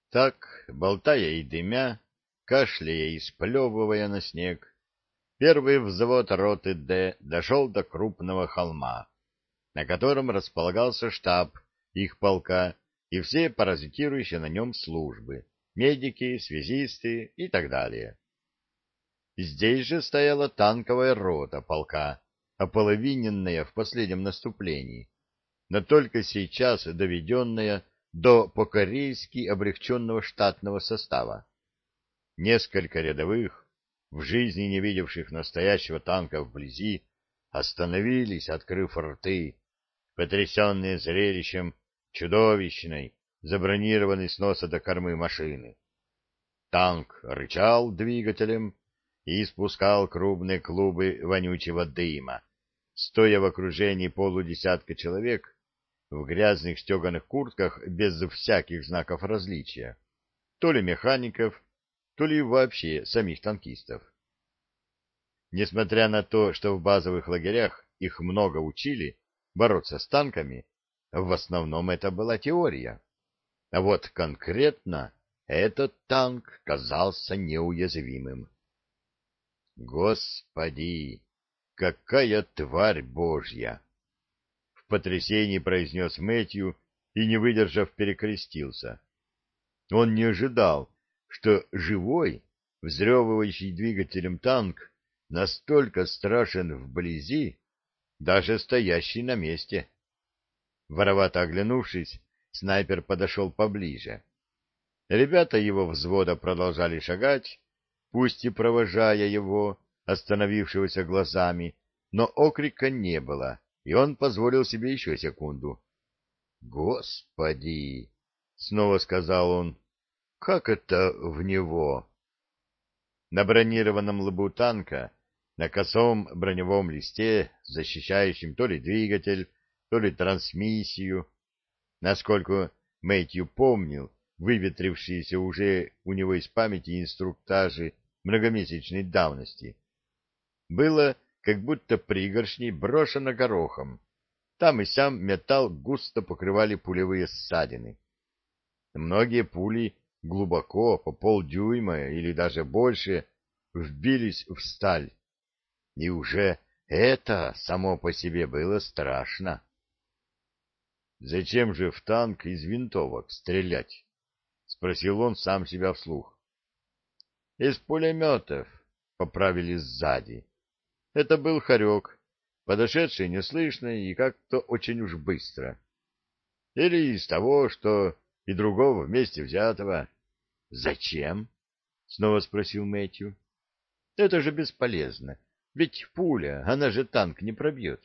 Так, болтая и дымя, кашляя и сплевывая на снег, первый взвод роты «Д» дошел до крупного холма, на котором располагался штаб их полка и все паразитирующие на нем службы, медики, связисты и так далее. Здесь же стояла танковая рота полка, ополовиненная в последнем наступлении, но только сейчас доведенная до по-корейски облегченного штатного состава. Несколько рядовых, в жизни не видевших настоящего танка вблизи, остановились, открыв рты, потрясенные зрелищем чудовищной, забронированной с носа до кормы машины. Танк рычал двигателем и испускал крупные клубы вонючего дыма, стоя в окружении полудесятка человек в грязных стеганых куртках без всяких знаков различия, то ли механиков, то ли вообще самих танкистов. Несмотря на то, что в базовых лагерях их много учили бороться с танками, в основном это была теория. А вот конкретно этот танк казался неуязвимым. Господи, какая тварь Божья! В потрясении произнес Мэтью и, не выдержав, перекрестился. Он не ожидал, что живой, взрёвывающий двигателем танк настолько страшен вблизи, даже стоящий на месте. Воровато оглянувшись, снайпер подошел поближе. Ребята его взвода продолжали шагать, пусть и провожая его, остановившегося глазами, но окрика не было, и он позволил себе еще секунду. «Господи!» — снова сказал он. «Как это в него?» На бронированном лбу танка, на косом броневом листе, защищающем то ли двигатель, то ли трансмиссию, насколько Мэтью помнил, выветрившиеся уже у него из памяти инструктажи многомесячной давности, было как будто пригоршней брошено горохом. Там и сям металл густо покрывали пулевые ссадины. Многие пули глубоко, по полдюйма или даже больше, вбились в сталь. И уже это само по себе было страшно. «Зачем же в танк из винтовок стрелять?» — спросил он сам себя вслух. «Из пулеметов», — поправили сзади. Это был хорек, подошедший неслышно и как-то очень уж быстро. Или из того, что и другого вместе взятого. «Зачем?» — снова спросил Мэтью. «Это же бесполезно, ведь пуля, она же танк не пробьет».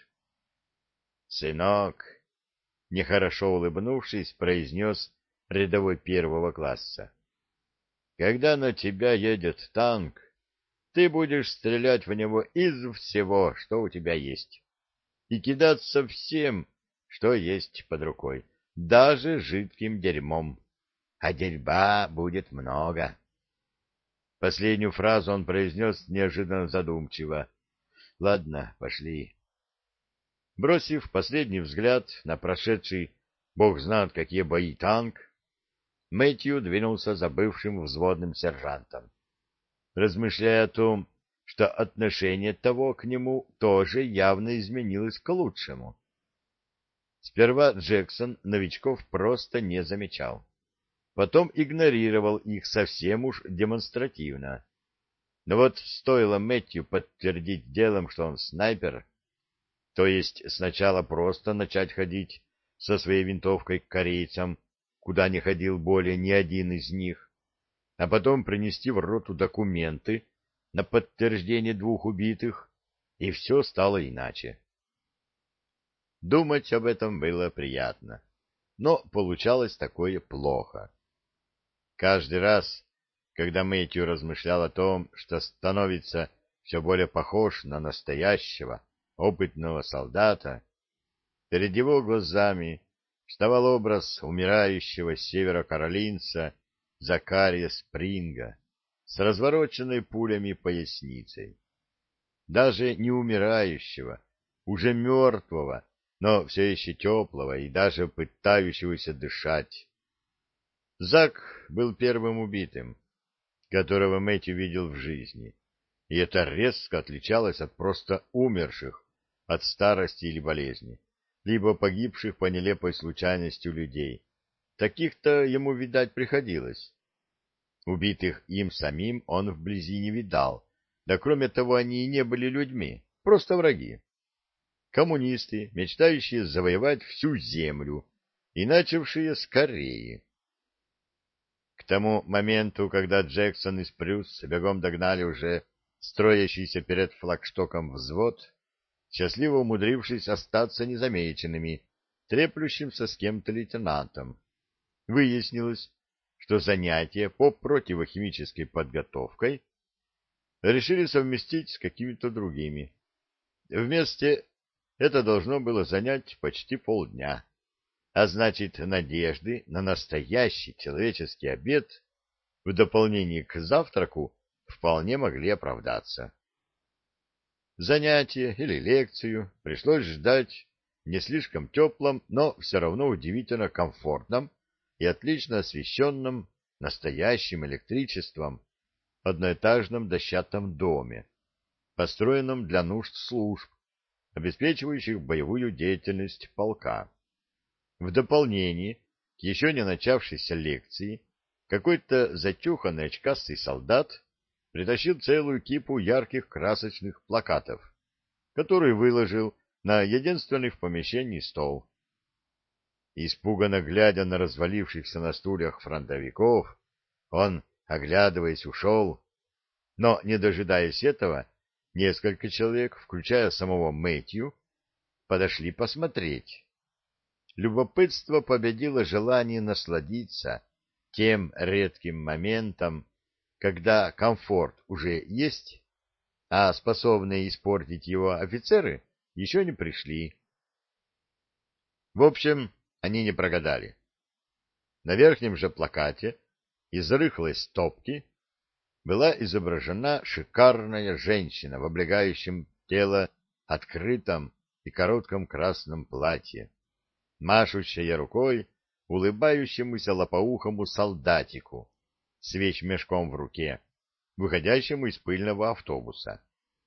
«Сынок», — нехорошо улыбнувшись, произнес рядовой первого класса, «когда на тебя едет танк, ты будешь стрелять в него из всего, что у тебя есть, и кидаться всем, что есть под рукой, даже жидким дерьмом. А дерьма будет много». Последнюю фразу он произнес неожиданно задумчиво. «Ладно, пошли». Бросив последний взгляд на прошедший бог знает какие бои танк, Мэтью двинулся за бывшим взводным сержантом, размышляя о том, что отношение того к нему тоже явно изменилось к лучшему. Сперва Джексон новичков просто не замечал, потом игнорировал их совсем уж демонстративно. Но вот стоило Мэтью подтвердить делом, что он снайпер, то есть сначала просто начать ходить со своей винтовкой к корейцам, куда не ходил более ни один из них, а потом принести в роту документы на подтверждение 2 убитых, и все стало иначе. Думать об этом было приятно, но получалось такое плохо. Каждый раз, когда Мэтью размышлял о том, что становится все более похож на настоящего, опытного солдата, перед его глазами вставал образ умирающего северокаролинца Закария Спринга с развороченной пулями поясницей. Даже не умирающего, уже мертвого, но все еще теплого и даже пытающегося дышать. Зак был первым убитым, которого Мэтью видел в жизни, и это резко отличалось от просто умерших от старости или болезни, либо погибших по нелепой случайности людей. Таких-то ему видать приходилось. Убитых им самим он вблизи не видал, да кроме того они и не были людьми, просто враги. Коммунисты, мечтающие завоевать всю землю и начавшие с Кореи. К тому моменту, когда Джексон и Спрюс бегом догнали уже строящийся перед флагштоком взвод, счастливо умудрившись остаться незамеченными, треплющимся с кем-то лейтенантом, выяснилось, что занятия по противохимической подготовкой решили совместить с какими-то другими. Вместе это должно было занять почти полдня, а значит, надежды на настоящий человеческий обед в дополнение к завтраку вполне могли оправдаться. Занятие или лекцию пришлось ждать в не слишком теплом, но все равно удивительно комфортном и отлично освещенном настоящим электричеством одноэтажном дощатом доме, построенном для нужд служб, обеспечивающих боевую деятельность полка. В дополнение к еще не начавшейся лекции какой-то зачуханный очкастый солдат притащил целую кипу ярких красочных плакатов, которые выложил на единственный в помещении стол. Испуганно глядя на развалившихся на стульях фронтовиков, он, оглядываясь, ушел, но, не дожидаясь этого, несколько человек, включая самого Мэтью, подошли посмотреть. Любопытство победило желание насладиться тем редким моментом, когда комфорт уже есть, а способные испортить его офицеры еще не пришли. В общем, они не прогадали. На верхнем же плакате из рыхлой стопки была изображена шикарная женщина в облегающем тело открытом и коротком красном платье, машущая рукой улыбающемуся лопоухому солдатику с вещмешком в руке, выходящему из пыльного автобуса.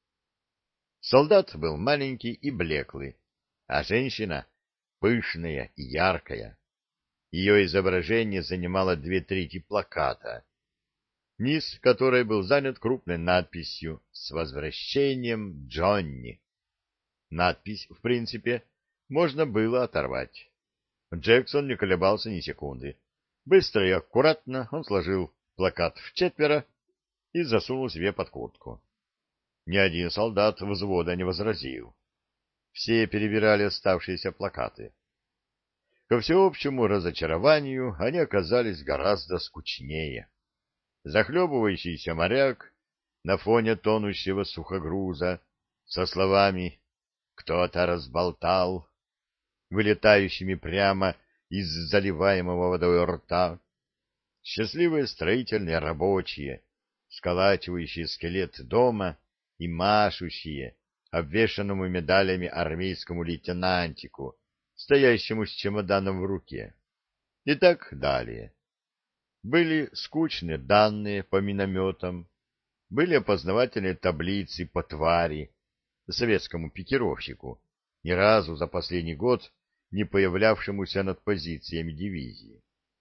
Солдат был маленький и блеклый, а женщина пышная и яркая. Ее изображение занимало 2/3 плаката, низ которой был занят крупной надписью «С возвращением, Джонни». Надпись, в принципе, можно было оторвать. Джексон не колебался ни секунды. Быстро и аккуратно он сложил плакат вчетверо и засунул себе под куртку. Ни один солдат взвода не возразил. Все перебирали оставшиеся плакаты. Ко всеобщему разочарованию они оказались гораздо скучнее. Захлебывающийся моряк на фоне тонущего сухогруза со словами «Кто-то разболтал», вылетающими прямо из заливаемого водой рта, счастливые строительные рабочие, сколачивающие скелет дома и машущие обвешанному медалями армейскому лейтенантику, стоящему с чемоданом в руке. И так далее. Были скучные данные по минометам, были опознавательные таблицы по твари, советскому пикировщику, ни разу за последний год не появлявшемуся над позициями дивизии.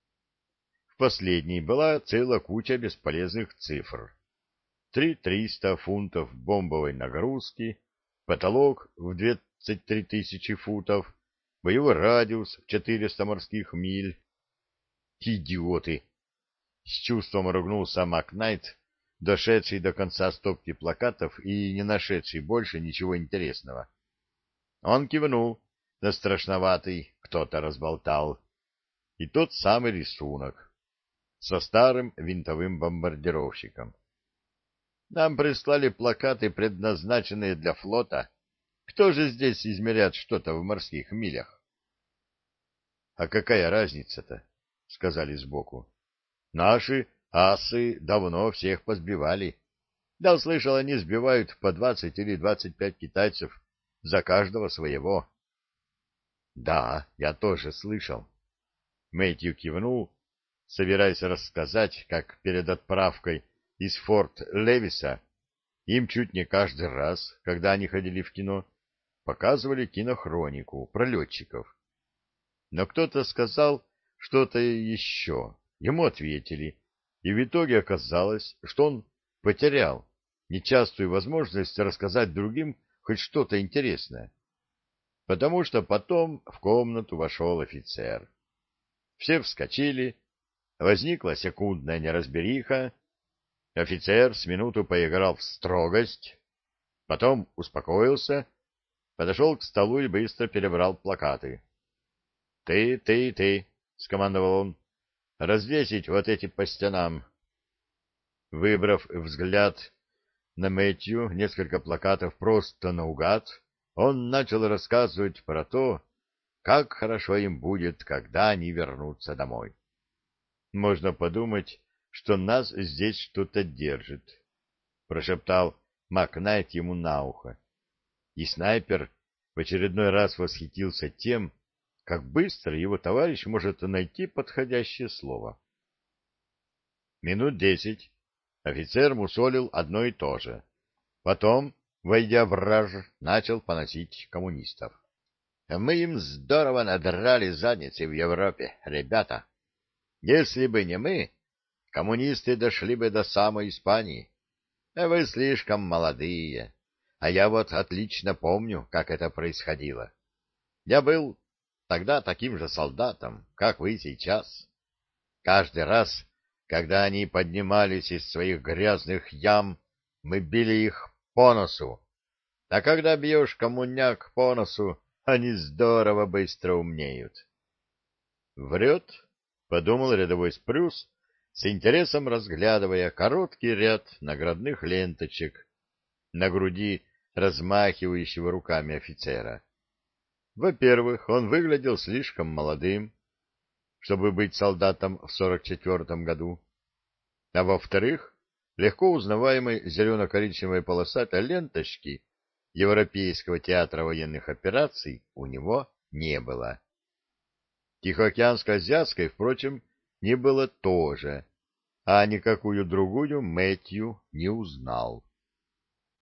В последней была целая куча бесполезных цифр. 300 фунтов бомбовой нагрузки, потолок в 23 тысячи футов, боевой радиус в 400 морских миль. Идиоты! С чувством ругнулся Макнайт, дошедший до конца стопки плакатов и не нашедший больше ничего интересного. Он кивнул на страшноватый «кто-то разболтал» и тот самый рисунок со старым винтовым бомбардировщиком. Нам прислали плакаты, предназначенные для флота. Кто же здесь измеряет что-то в морских милях? — А какая разница-то? — сказали сбоку. — Наши асы давно всех позбивали. Да, слышал, они сбивают по 20 или 25 китайцев за каждого своего. — Да, я тоже слышал. Мэтью кивнул, собираясь рассказать, как перед отправкой из Форт Левиса им чуть не каждый раз, когда они ходили в кино, показывали кинохронику про летчиков. Но кто-то сказал что-то еще, ему ответили, и в итоге оказалось, что он потерял нечастую возможность рассказать другим хоть что-то интересное, потому что потом в комнату вошел офицер. Все вскочили, возникла секундная неразбериха, офицер с минуту поиграл в строгость, потом успокоился, подошел к столу и быстро перебрал плакаты. Ты, — скомандовал он, — развесить вот эти по стенам. Выбрав взгляд на Мэтью несколько плакатов просто наугад, он начал рассказывать про то, как хорошо им будет, когда они вернутся домой. Можно подумать, что нас здесь что-то держит, — прошептал Макнайт ему на ухо. И снайпер в очередной раз восхитился тем, как быстро его товарищ может найти подходящее слово. Минут 10 офицер мусолил одно и то же. Потом, войдя в раж, начал поносить коммунистов. Мы им здорово надрали задницы в Европе, ребята. Если бы не мы, коммунисты дошли бы до самой Испании. Вы слишком молодые, а я вот отлично помню, как это происходило. Я был тогда таким же солдатом, как вы сейчас. Каждый раз, когда они поднимались из своих грязных ям, мы били их по носу. А когда бьешь коммуняк по носу, они здорово быстро умнеют. Врет, — подумал рядовой Спрюс, с интересом разглядывая короткий ряд наградных ленточек на груди размахивающего руками офицера. Во-первых, он выглядел слишком молодым, чтобы быть солдатом в 44-м году, а во-вторых, легко узнаваемой зелено-коричневой полосатой ленточки Европейского театра военных операций у него не было. Тихоокеанско-азиатской, впрочем, не было тоже, а никакую другую Мэтью не узнал.